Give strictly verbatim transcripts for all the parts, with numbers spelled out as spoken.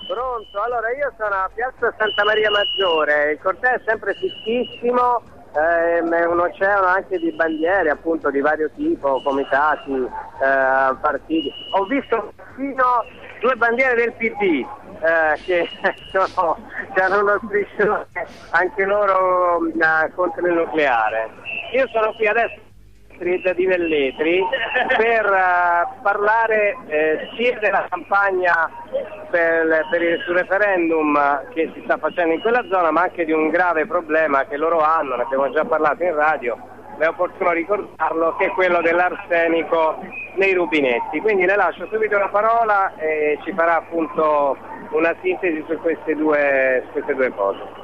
Pronto? Allora io sono a Piazza Santa Maria Maggiore, il corteo è sempre fittissimo, ehm, è un oceano anche di bandiere appunto di vario tipo, comitati, eh, partiti. Ho visto fino due bandiere del P D eh, che sono, che hanno uno striscione anche loro eh, contro il nucleare. Io sono qui adesso di Velletri per uh, parlare eh, sia della campagna per, per il sul referendum che si sta facendo in quella zona, ma anche di un grave problema che loro hanno, ne abbiamo già parlato in radio, è opportuno ricordarlo, che è quello dell'arsenico nei rubinetti. Quindi le lascio subito la parola e ci farà appunto una sintesi su queste due, su queste due cose.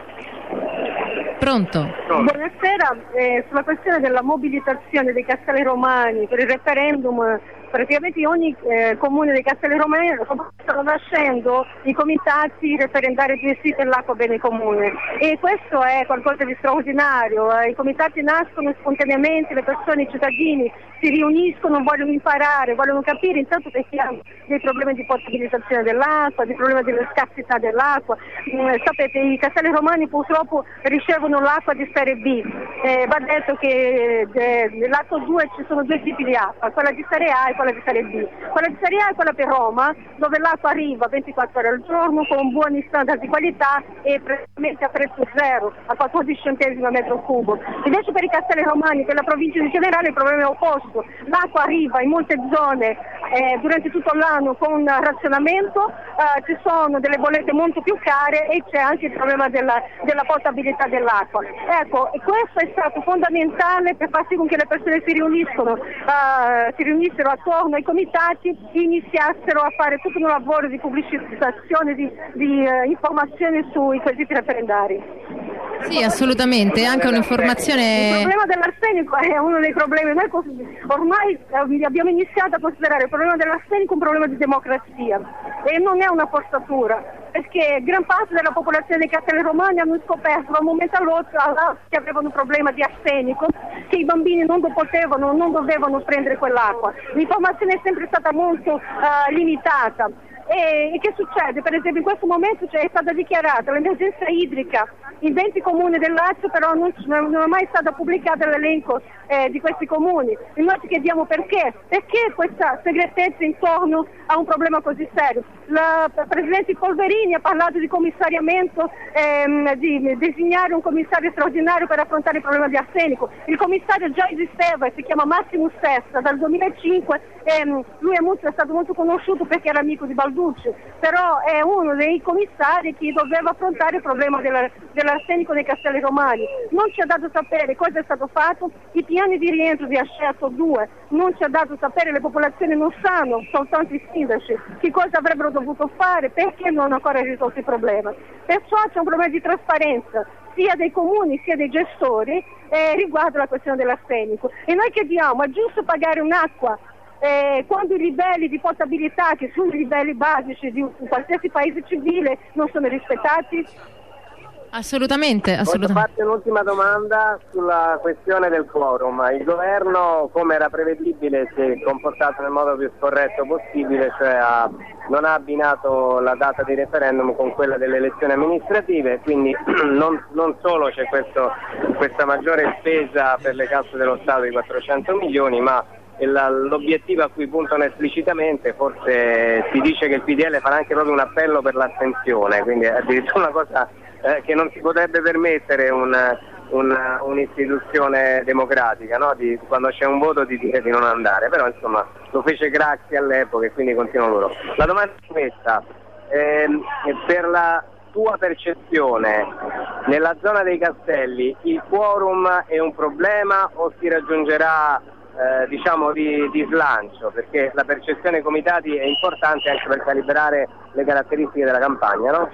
Pronto? Pronto. Buonasera, eh, sulla questione della mobilitazione dei Castelli Romani per il referendum, praticamente in ogni eh, comune dei Castelli Romani stanno nascendo i comitati referendari di sito dell'acqua bene comune, e questo è qualcosa di straordinario. I comitati nascono spontaneamente, le persone, i cittadini si riuniscono, vogliono imparare, vogliono capire, intanto perché hanno dei problemi di potabilizzazione dell'acqua, dei problemi della scarsità dell'acqua. Mm, sapete, i Castelli Romani purtroppo ricevono l'acqua di serie B. Eh, va detto che eh, nell'atto due ci sono due tipi di acqua, quella di serie A e quella di serie B. Quella di serie A è quella per Roma, dove l'acqua arriva ventiquattro ore al giorno con buoni standard di qualità e praticamente a prezzo zero, a quattordici centesimi a metro cubo. Invece per i Castelli Romani, per la provincia di generale, il problema è opposto. L'acqua arriva in molte zone eh, durante tutto l'anno con razionamento, eh, ci sono delle bollette molto più care e c'è anche il problema della, della potabilità dell'acqua. Ecco, e questo è stato fondamentale per far sì con che le persone si riuniscono, eh, si riunissero attorno ai comitati e iniziassero a fare tutto un lavoro di pubblicizzazione, di, di eh, informazione sui quesiti referendari. Sì, assolutamente, anche un'informazione. Il problema dell'arsenico è uno dei problemi. Noi ormai abbiamo iniziato a considerare il problema dell'arsenico un problema di democrazia, e non è una forzatura, perché gran parte della popolazione dei Castelli Romani hanno scoperto da un momento all'altro che avevano un problema di arsenico, che i bambini non potevano, non dovevano prendere quell'acqua. L'informazione è sempre stata molto uh, limitata. E, e che succede? Per esempio in questo momento cioè, è stata dichiarata l'emergenza idrica in venti comuni del Lazio, però non, non è mai stato pubblicato l'elenco eh, di questi comuni. E noi ci chiediamo perché, perché questa segretezza intorno a un problema così serio. La Presidente Polverini ha parlato di commissariamento, ehm, di designare un commissario straordinario per affrontare il problema di arsenico. Il commissario già esisteva e si chiama Massimo Sessa dal duemilacinque, ehm, lui è, molto, è stato molto conosciuto perché era amico di Balducci, però è uno dei commissari che doveva affrontare il problema della, dell'arsenico nei Castelli Romani. Non ci ha dato sapere cosa è stato fatto, i piani di rientro di Ascerto due non ci ha dato sapere, le popolazioni non sanno, soltanto i sindaci, che cosa avrebbero dovuto fare, perché non hanno ancora risolto il problema. Perciò c'è un problema di trasparenza sia dei comuni sia dei gestori eh, riguardo la questione dell'arsenico. E noi chiediamo, è giusto pagare un'acqua Eh, quando i livelli di potabilità, che sono i livelli basici di un qualsiasi paese civile, non sono rispettati? Assolutamente, assolutamente. Voglio farti un'ultima domanda sulla questione del quorum. Il governo, come era prevedibile, si è comportato nel modo più scorretto possibile, cioè ha, non ha abbinato la data di referendum con quella delle elezioni amministrative, quindi non, non solo c'è questo, questa maggiore spesa per le casse dello Stato di quattrocento milioni, ma l'obiettivo a cui puntano esplicitamente, forse si dice che il P D L farà anche proprio un appello per l'astensione, quindi è addirittura una cosa eh, che non si potrebbe permettere un, un, un'istituzione democratica, no? Di, quando c'è un voto di dire di non andare, però insomma lo fece Craxi all'epoca e quindi continua loro. La domanda è questa, ehm, per la tua percezione, nella zona dei Castelli il quorum è un problema o si raggiungerà Eh, diciamo di, di slancio, perché la percezione dei comitati è importante anche per calibrare le caratteristiche della campagna, no?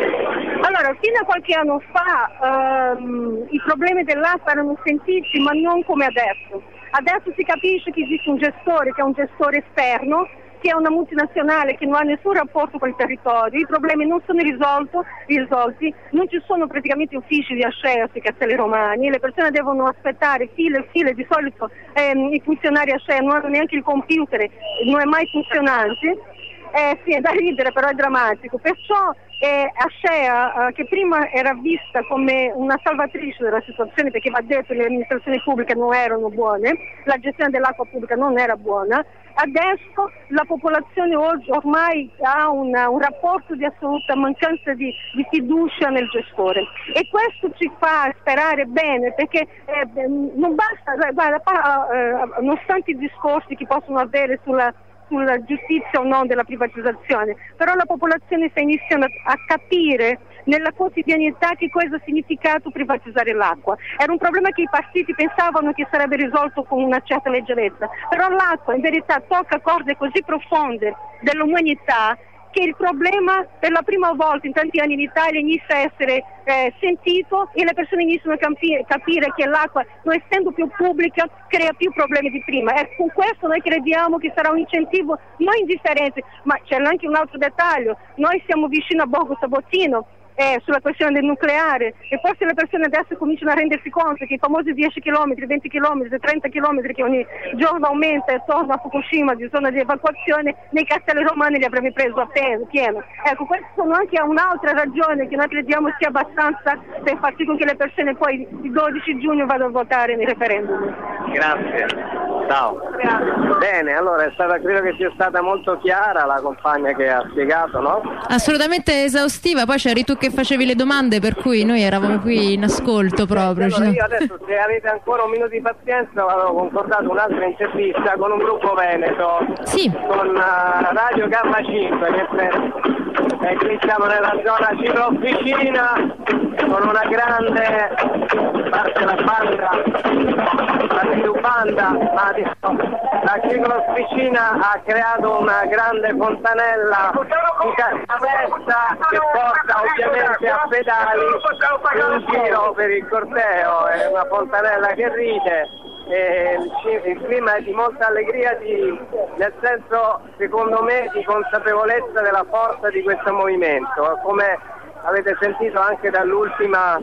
Allora, fino a qualche anno fa ehm, i problemi dell'acqua erano sentiti, ma non come adesso. Adesso si capisce che esiste un gestore, che è un gestore esterno, che è una multinazionale che non ha nessun rapporto con il territorio, i problemi non sono risolti, risolti non ci sono praticamente uffici di Acea sui Castelli Romani, le persone devono aspettare file e file, di solito ehm, i funzionari Acea non hanno neanche il computer, non è mai funzionante. Eh, sì, è da ridere, però è drammatico. Perciò eh, Acea, eh, che prima era vista come una salvatrice della situazione, perché va detto che le amministrazioni pubbliche non erano buone, la gestione dell'acqua pubblica non era buona, adesso la popolazione oggi ormai ha una, un rapporto di assoluta mancanza di, di fiducia nel gestore, e questo ci fa sperare bene, perché eh, non basta, guarda, eh, nonostante i discorsi che possono avere sulla sulla giustizia o no della privatizzazione, però la popolazione sta iniziando a capire nella quotidianità che cosa ha significato privatizzare l'acqua. Era un problema che i partiti pensavano che sarebbe risolto con una certa leggerezza, però l'acqua in verità tocca corde così profonde dell'umanità che il problema per la prima volta in tanti anni in Italia inizia a essere eh, sentito, e le persone iniziano a capire, capire che l'acqua, non essendo più pubblica, crea più problemi di prima. E con questo noi crediamo che sarà un incentivo non indifferente, ma c'è anche un altro dettaglio: noi siamo vicino a Borgo Sabotino Eh, sulla questione del nucleare, e forse le persone adesso cominciano a rendersi conto che i famosi dieci chilometri, venti chilometri, trenta chilometri che ogni giorno aumenta attorno a Fukushima di zona di evacuazione, nei castelli romani li avrebbe preso a pieno. Ecco, queste sono anche un'altra ragione che noi crediamo sia abbastanza per far sì con che le persone poi il dodici giugno vadano a votare nei referendum. Grazie. Ciao. Grazie. Bene, allora è stata, credo che sia stata molto chiara la compagna che ha spiegato, no? Assolutamente esaustiva, poi c'eri tu che facevi le domande, per cui noi eravamo qui in ascolto proprio. Allora, io adesso, se avete ancora un minuto di pazienza, avevo concordato un'altra intervista con un gruppo veneto, sì, con uh, Radio Gamma cinque, che è, qui siamo nella zona ciclofficina, con una grande parte la banda, la più banda, ma diciamo, la ciclofficina ha creato una grande fontanella di cartamessa che porta ovviamente a pedali in giro per il corteo. È una fontanella che ride, e il, il clima è di molta allegria, di, nel senso, secondo me, di consapevolezza della forza di questo movimento, come avete sentito anche dall'ultima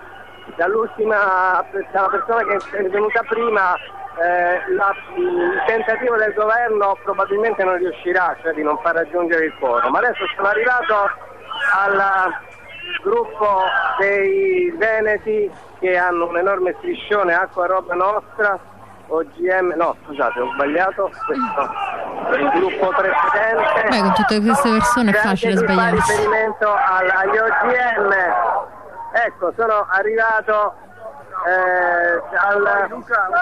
dall'ultima persona che è venuta prima. Eh, la, il tentativo del governo probabilmente non riuscirà, cioè di non far raggiungere il quorum. Ma adesso sono arrivato al gruppo dei veneti che hanno un enorme striscione Acqua Roba Nostra, O G M, no scusate, ho sbagliato, questo è il gruppo precedente. Beh, con tutte queste persone è facile sbagliare. Fa riferimento al, agli O G M. Ecco, sono arrivato eh, al,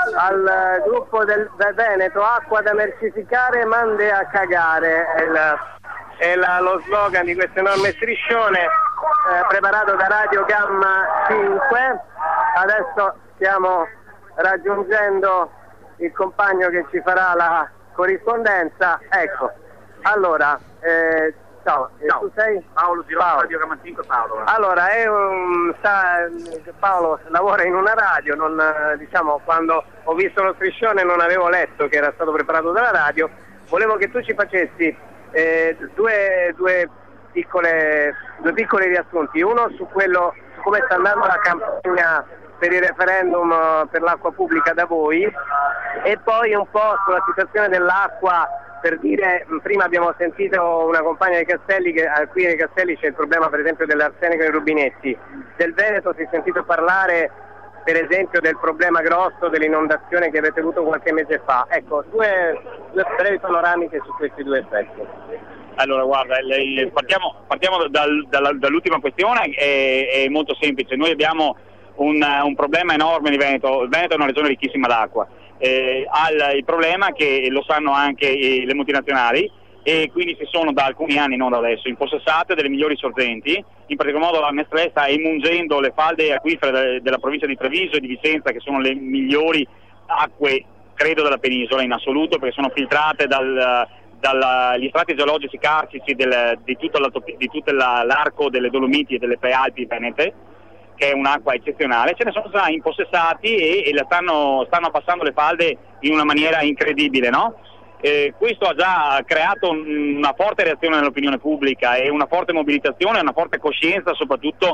al gruppo del, del Veneto, acqua da mercificare, mande a cagare, è, il, è la, lo slogan di questo enorme striscione eh, preparato da Radio Gamma cinque. Adesso stiamo raggiungendo il compagno che ci farà la corrispondenza. Ecco, allora eh, ciao, ciao. Tu sei? Paolo di Radio Gamma cinque. Paolo. Allora, è un, sta, Paolo lavora in una radio, non, diciamo, quando ho visto lo striscione non avevo letto che era stato preparato dalla radio. Volevo che tu ci facessi eh, due, due, piccole, due piccoli riassunti, uno su quello, su come sta andando la campagna per il referendum per l'acqua pubblica da voi, e poi un po' sulla situazione dell'acqua. Per dire, prima abbiamo sentito una compagna dei Castelli che qui nei Castelli c'è il problema per esempio dell'arsenico nei rubinetti. Del Veneto si è sentito parlare per esempio del problema grosso dell'inondazione che avete avuto qualche mese fa. Ecco, due, due brevi panoramiche su questi due aspetti. Allora guarda, le, partiamo, partiamo dal, dalla, dall'ultima questione, è, è molto semplice. Noi abbiamo un, un problema enorme di Veneto. Il Veneto è una regione ricchissima d'acqua. Eh, ha il, il problema che lo sanno anche eh, le multinazionali, e quindi si sono da alcuni anni, non da adesso, impossessate delle migliori sorgenti. In particolar modo la Nestlé sta emungendo le falde acquifere de, della provincia di Treviso e di Vicenza, che sono le migliori acque, credo, della penisola in assoluto, perché sono filtrate dal, dagli strati geologici carsici del, di tutto, di tutto la, l'arco delle Dolomiti e delle Prealpi venete, che è un'acqua eccezionale. Ce ne sono già impossessati e, e la stanno, stanno abbassando le falde in una maniera incredibile, no? Eh, questo ha già creato una forte reazione nell'opinione pubblica e una forte mobilitazione, una forte coscienza soprattutto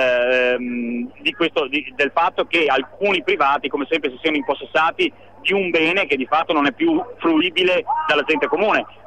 ehm, di questo, di, del fatto che alcuni privati come sempre si siano impossessati di un bene che di fatto non è più fruibile dalla gente comune.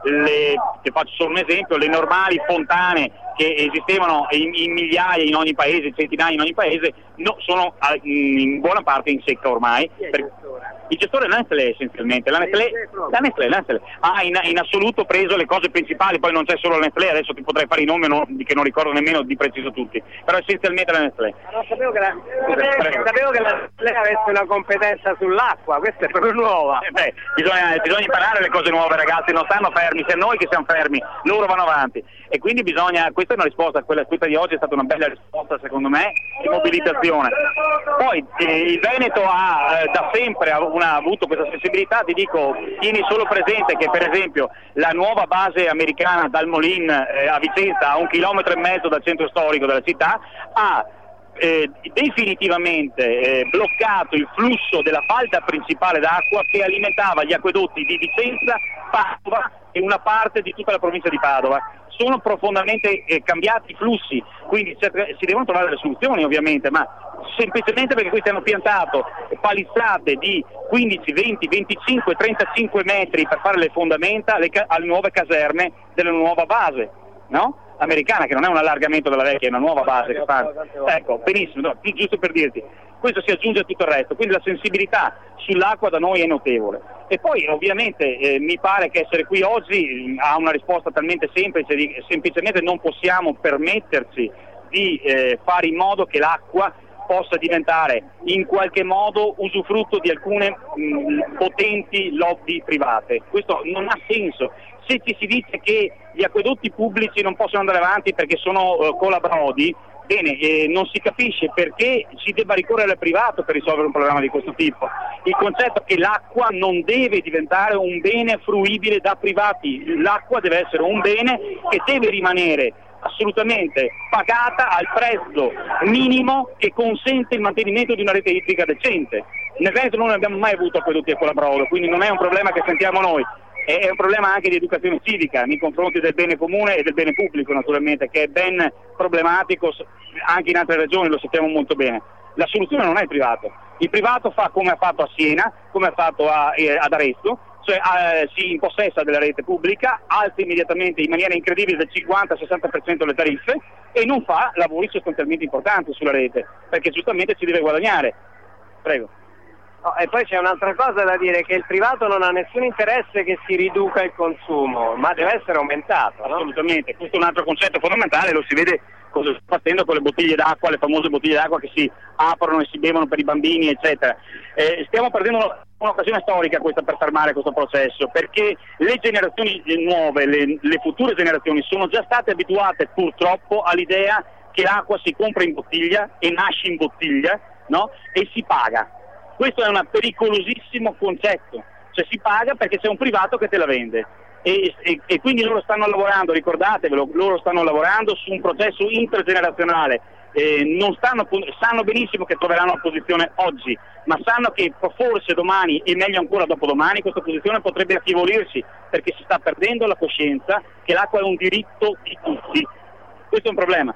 le, ti faccio solo un esempio, le normali fontane che esistevano in, in migliaia in ogni paese, centinaia in ogni paese, no, sono in buona parte in secca ormai. Per, il gestore è la Nestlé essenzialmente, la Nestlé, la Nestlé, la Nestlé ha in, in assoluto preso le cose principali, poi non c'è solo la Nestlé, adesso ti potrei fare i nomi no, che non ricordo nemmeno di preciso tutti, però essenzialmente la Nestlé. No, sapevo, che la, sapevo che la Nestlé avesse una competenza sull'acqua, questa è proprio nuova. Eh beh, bisogna, bisogna imparare le cose nuove, ragazzi, non stanno fermi, se noi che siamo fermi, loro vanno avanti. E quindi bisogna, questa è una risposta, quella, questa di oggi è stata una bella risposta secondo me, di mobilitazione. Poi eh, il Veneto ha eh, da sempre una, avuto questa sensibilità, ti dico, tieni solo presente che per esempio la nuova base americana dal Molin eh, a Vicenza, a un chilometro e mezzo dal centro storico della città, ha Eh, definitivamente eh, bloccato il flusso della falda principale d'acqua che alimentava gli acquedotti di Vicenza, Padova e una parte di tutta la provincia di Padova. Sono profondamente eh, cambiati i flussi, quindi si devono trovare delle soluzioni ovviamente, ma semplicemente perché questi hanno piantato palizzate di quindici, venti, venticinque, trentacinque metri per fare le fondamenta alle, ca- alle nuove caserme della nuova base, no? Americana, che non è un allargamento della vecchia, è una nuova base che fanno. Ecco, benissimo, no, giusto per dirti, questo si aggiunge a tutto il resto, quindi la sensibilità sull'acqua da noi è notevole. E poi ovviamente eh, mi pare che essere qui oggi ha una risposta talmente semplice, di, semplicemente non possiamo permetterci di eh, fare in modo che l'acqua possa diventare in qualche modo usufrutto di alcune mh, potenti lobby private. Questo non ha senso. Se ci si dice che gli acquedotti pubblici non possono andare avanti perché sono uh, colabrodi, bene, eh, non si capisce perché si debba ricorrere al privato per risolvere un problema di questo tipo. Il concetto è che l'acqua non deve diventare un bene fruibile da privati, l'acqua deve essere un bene che deve rimanere assolutamente pagata al prezzo minimo che consente il mantenimento di una rete idrica decente. Nel Veneto non abbiamo mai avuto acquedotti a colabrodo, quindi non è un problema che sentiamo noi. È un problema anche di educazione civica nei confronti del bene comune e del bene pubblico naturalmente, che è ben problematico anche in altre regioni, lo sappiamo molto bene. La soluzione non è il privato, il privato fa come ha fatto a Siena, come ha fatto a, eh, ad Arezzo, cioè eh, si impossessa della rete pubblica, alza immediatamente in maniera incredibile del cinquanta sessanta per cento le tariffe e non fa lavori sostanzialmente importanti sulla rete, perché giustamente ci deve guadagnare. Prego. Oh, e poi c'è un'altra cosa da dire, che il privato non ha nessun interesse che si riduca il consumo, ma deve essere aumentato, no? Assolutamente, questo è un altro concetto fondamentale, lo si vede cosa sta facendo con le bottiglie d'acqua, le famose bottiglie d'acqua che si aprono e si bevono per i bambini, eccetera. Eh, stiamo perdendo un'occasione storica questa per fermare questo processo, perché le generazioni nuove, le, le future generazioni sono già state abituate purtroppo all'idea che l'acqua si compra in bottiglia e nasce in bottiglia, no? E si paga. Questo è un pericolosissimo concetto, cioè si paga perché c'è un privato che te la vende e, e, e quindi loro stanno lavorando, ricordatevelo, loro stanno lavorando su un processo intergenerazionale, eh, non stanno, sanno benissimo che troveranno una posizione oggi, ma sanno che forse domani e meglio ancora dopodomani questa posizione potrebbe affievolirsi perché si sta perdendo la coscienza che l'acqua è un diritto di tutti. Questo è un problema.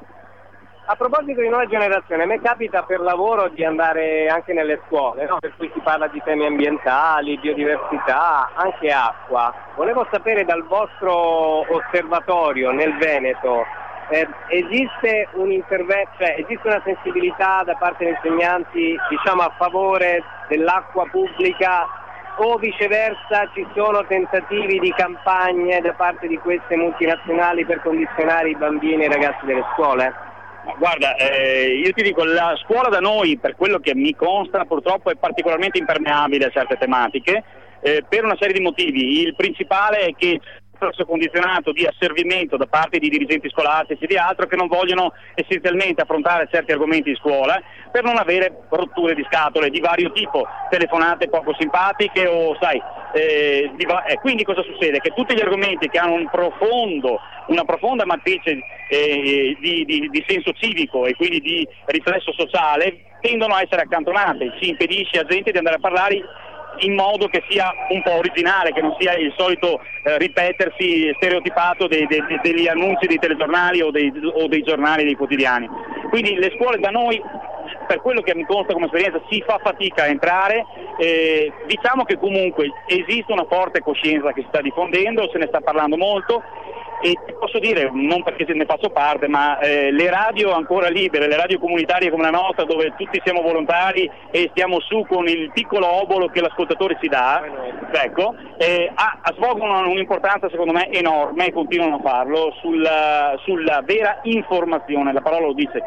A proposito di nuova generazione, a me capita per lavoro di andare anche nelle scuole, no? Per cui si parla di temi ambientali, biodiversità, anche acqua. Volevo sapere dal vostro osservatorio nel Veneto, eh, esiste un intervento, cioè esiste una sensibilità da parte degli insegnanti, diciamo, a favore dell'acqua pubblica, o viceversa ci sono tentativi di campagne da parte di queste multinazionali per condizionare i bambini e i ragazzi delle scuole? Guarda, eh, io ti dico, la scuola da noi, per quello che mi consta, purtroppo è particolarmente impermeabile a certe tematiche, eh, per una serie di motivi. Il principale è che processo condizionato di asservimento da parte di dirigenti scolastici e di altro che non vogliono essenzialmente affrontare certi argomenti di scuola per non avere rotture di scatole di vario tipo, telefonate poco simpatiche o sai, eh, di va- eh, quindi cosa succede? Che tutti gli argomenti che hanno un profondo, una profonda matrice eh, di, di, di senso civico e quindi di riflesso sociale tendono a essere accantonati, si impedisce a gente di andare a parlare in modo che sia un po' originale, che non sia il solito eh, ripetersi stereotipato dei, dei, degli annunci dei telegiornali o dei, o dei giornali, dei quotidiani. Quindi le scuole da noi per quello che mi consta come esperienza si fa fatica a entrare. Eh, diciamo che comunque esiste una forte coscienza che si sta diffondendo, se ne sta parlando molto, e ti posso dire, non perché ne faccio parte, ma eh, le radio ancora libere, le radio comunitarie come la nostra, dove tutti siamo volontari e stiamo su con il piccolo obolo che l'ascoltatore ci dà, ecco, eh, ah, svolgono un'importanza secondo me enorme e continuano a farlo sulla, sulla vera informazione, la parola lo dice,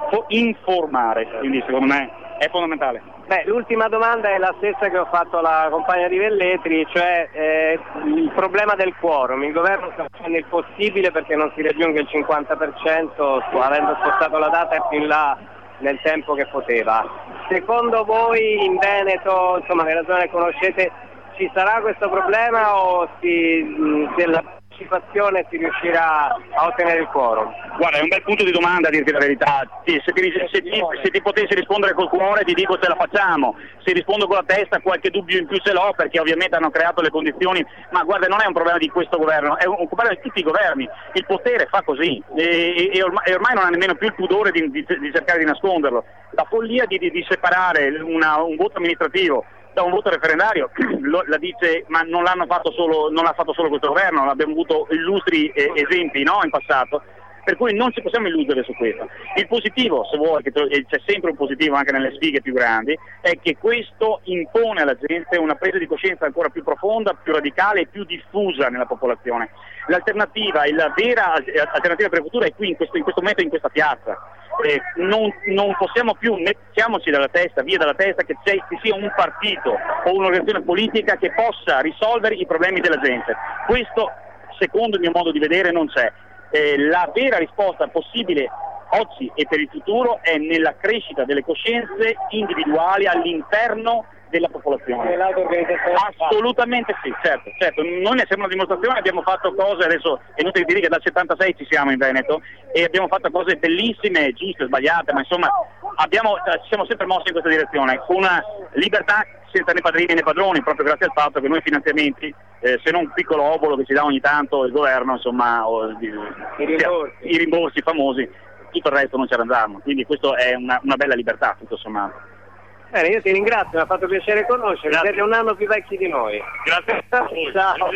informare, quindi secondo me è fondamentale. Beh, l'ultima domanda è la stessa che ho fatto alla compagna di Velletri, cioè eh, il problema del quorum. Il governo sta facendo il possibile perché non si raggiunga il cinquanta per cento, avendo spostato la data più in là nel tempo che poteva. Secondo voi in Veneto, insomma nella zona che conoscete, ci sarà questo problema o si, se la partecipazione si riuscirà a ottenere il quorum? Guarda, è un bel punto di domanda, a dirti la verità. Sì, se, ti, se, ti, se ti potessi rispondere col cuore ti dico ce la facciamo, se rispondo con la testa qualche dubbio in più ce l'ho, perché ovviamente hanno creato le condizioni, ma guarda, non è un problema di questo governo, è un problema di tutti i governi. Il potere fa così e, e, ormai, e ormai non ha nemmeno più il pudore di, di, di cercare di nasconderlo. La follia di, di, di separare una, un voto amministrativo da un voto referendario lo, la dice, ma non l'hanno fatto solo, non l'ha fatto solo questo governo, abbiamo avuto illustri eh, esempi, no, in passato, per cui non ci possiamo illudere su questo. Il positivo, se vuoi, che c'è sempre un positivo anche nelle sfighe più grandi, è che questo impone alla gente una presa di coscienza ancora più profonda, più radicale e più diffusa nella popolazione. L'alternativa, la vera alternativa per il futuro è qui, in questo, in questo momento, in questa piazza. Eh, non, non possiamo più, mettiamoci dalla testa, via dalla testa, che ci sia un partito o un'organizzazione politica che possa risolvere i problemi della gente. Questo, secondo il mio modo di vedere, non c'è. Eh, la vera risposta possibile oggi e per il futuro è nella crescita delle coscienze individuali all'interno della popolazione. Assolutamente sì, certo, certo. Noi ne siamo una dimostrazione, abbiamo fatto cose, adesso è inutile dire che dal settantasei ci siamo in Veneto e abbiamo fatto cose bellissime, giuste, sbagliate, ma insomma abbiamo, ci siamo sempre mossi in questa direzione, con una libertà senza né padrini né padroni, proprio grazie al fatto che noi finanziamenti, eh, se non un piccolo obolo che ci dà ogni tanto il governo, insomma, o, di, I, rimborsi. Sia, i rimborsi famosi, tutto il resto non ci arrangiamo, quindi questo è una, una bella libertà, tutto sommato. Bene, io ti ringrazio, mi ha fatto piacere conoscervi, siete un anno più vecchi di noi. Grazie. Ciao.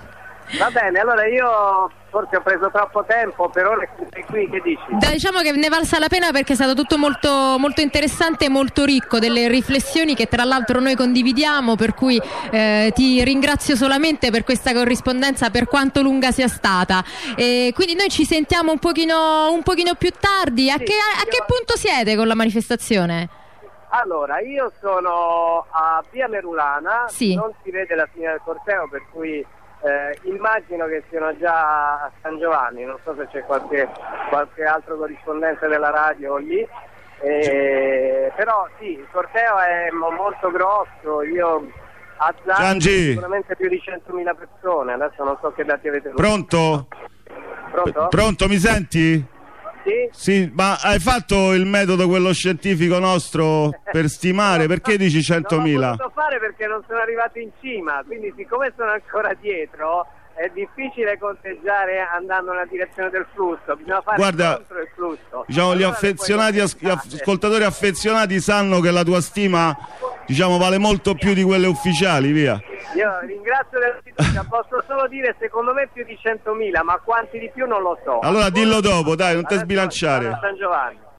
Va bene, allora io forse ho preso troppo tempo, per ora sei qui, che dici? Da, diciamo che ne valsa la pena perché è stato tutto molto, molto interessante e molto ricco, delle riflessioni che tra l'altro noi condividiamo, per cui eh, ti ringrazio solamente per questa corrispondenza, per quanto lunga sia stata. E quindi noi ci sentiamo un pochino, un pochino più tardi. A, sì, che, a, a che punto siete con la manifestazione? Allora, io sono a Via Merulana, sì. Non si vede la fine del corteo, per cui eh, immagino che siano già a San Giovanni, non so se c'è qualche, qualche altro corrispondente della radio lì, eh, però sì, il corteo è mo- molto grosso, io azzardo sicuramente più di centomila persone, adesso non so che dati avete. Pronto? Pronto? Pronto, mi senti? Sì? Sì, ma hai fatto il metodo quello scientifico nostro per stimare? Perché dici centomila? Non l'ho potuto fare perché non sono arrivato in cima, quindi siccome sono ancora dietro è difficile conteggiare andando nella direzione del flusso, bisogna fare Guarda, contro il flusso. Diciamo, allora gli affezionati, gli ascoltatori affezionati sanno che la tua stima, diciamo, vale molto più di quelle ufficiali, via. Io ringrazio della fiducia, posso solo dire secondo me più di centomila, ma quanti di più non lo so. Allora dillo dopo, dai, non ti sbilanciare. San Giovanni.